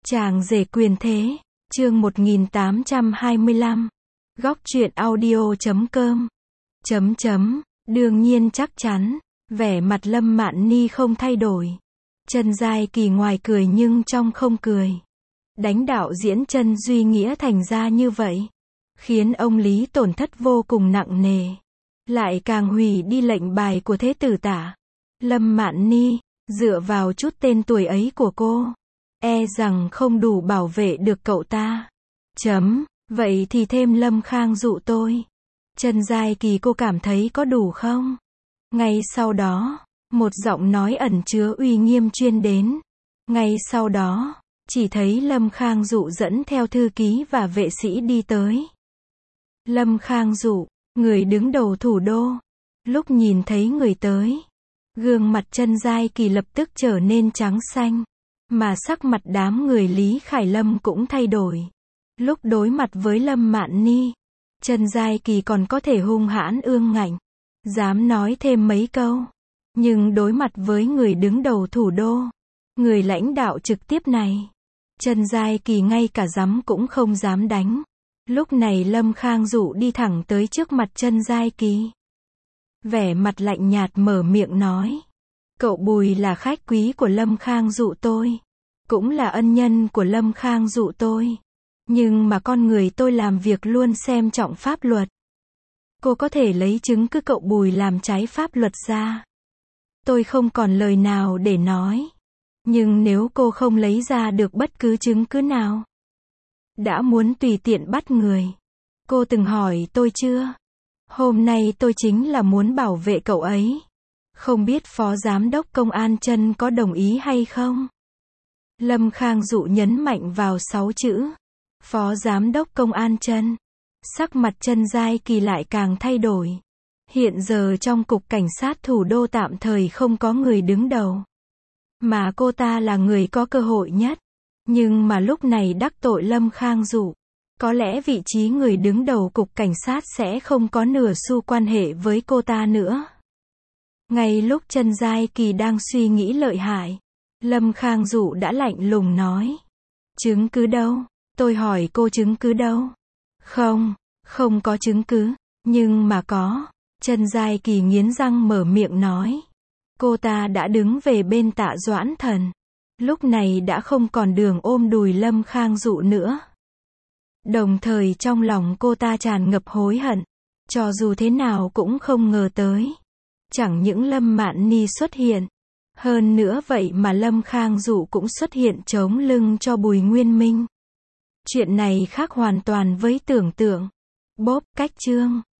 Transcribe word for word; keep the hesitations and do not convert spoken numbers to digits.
Chàng rể quyền thế, chương một nghìn tám trăm hai mươi lăm. Góc truyện audio chấm com. Chấm chấm, đương nhiên chắc chắn, vẻ mặt Lâm Mạn Ni không thay đổi. Trần Giai Kỳ ngoài cười nhưng trong không cười. Đánh đạo diễn Trần Duy Nghĩa thành ra như vậy, khiến ông Lý tổn thất vô cùng nặng nề. Lại càng hủy đi lệnh bài của thế tử Tả. Lâm Mạn Ni, dựa vào chút tên tuổi ấy của cô, e rằng không đủ bảo vệ được cậu ta. Chấm, vậy thì thêm Lâm Khang dụ tôi. Trần Giai Kỳ, cô cảm thấy có đủ không? Ngay sau đó, một giọng nói ẩn chứa uy nghiêm truyền đến. Ngay sau đó, chỉ thấy Lâm Khang dụ dẫn theo thư ký và vệ sĩ đi tới. Lâm Khang dụ, người đứng đầu thủ đô, lúc nhìn thấy người tới, gương mặt Trần Giai Kỳ lập tức trở nên trắng xanh, mà sắc mặt đám người Lý Khải Lâm cũng thay đổi. Lúc đối mặt với Lâm Mạn Ni, Trần Giai Kỳ còn có thể hung hãn ương ngạnh, dám nói thêm mấy câu. Nhưng đối mặt với người đứng đầu thủ đô, người lãnh đạo trực tiếp này, Trần Giai Kỳ ngay cả dám cũng không dám đánh. Lúc này Lâm Khang dụ đi thẳng tới trước mặt Trần Giai Kỳ. Vẻ mặt lạnh nhạt mở miệng nói. Cậu Bùi là khách quý của Lâm Khang dụ tôi, cũng là ân nhân của Lâm Khang dụ tôi. Nhưng mà con người tôi làm việc luôn xem trọng pháp luật. Cô có thể lấy chứng cứ cậu Bùi làm trái pháp luật ra. Tôi không còn lời nào để nói. Nhưng nếu cô không lấy ra được bất cứ chứng cứ nào, đã muốn tùy tiện bắt người. Cô từng hỏi tôi chưa? Hôm nay tôi chính là muốn bảo vệ cậu ấy. Không biết Phó Giám đốc Công an Trần có đồng ý hay không? Lâm Khang dụ nhấn mạnh vào sáu chữ. Phó Giám đốc Công an Trần. Sắc mặt Trần Giai Kỳ lại càng thay đổi. Hiện giờ trong cục cảnh sát thủ đô tạm thời không có người đứng đầu, mà cô ta là người có cơ hội nhất. Nhưng mà lúc này đắc tội Lâm Khang dụ, có lẽ vị trí người đứng đầu cục cảnh sát sẽ không có nửa xu quan hệ với cô ta nữa. Ngay lúc Trần Giai Kỳ đang suy nghĩ lợi hại, Lâm Khang dụ đã lạnh lùng nói. Chứng cứ đâu? Tôi hỏi cô chứng cứ đâu? Không, không có chứng cứ, nhưng mà có. Trần Giai Kỳ nghiến răng mở miệng nói. Cô ta đã đứng về bên Tạ Doãn Thần. Lúc này đã không còn đường ôm đùi Lâm Khang dụ nữa. Đồng thời trong lòng cô ta tràn ngập hối hận. Cho dù thế nào cũng không ngờ tới. Chẳng những Lâm Mạn Ni xuất hiện. Hơn nữa vậy mà Lâm Khang dụ cũng xuất hiện chống lưng cho Bùi Nguyên Minh. Chuyện này khác hoàn toàn với tưởng tượng. Bốp cách chương.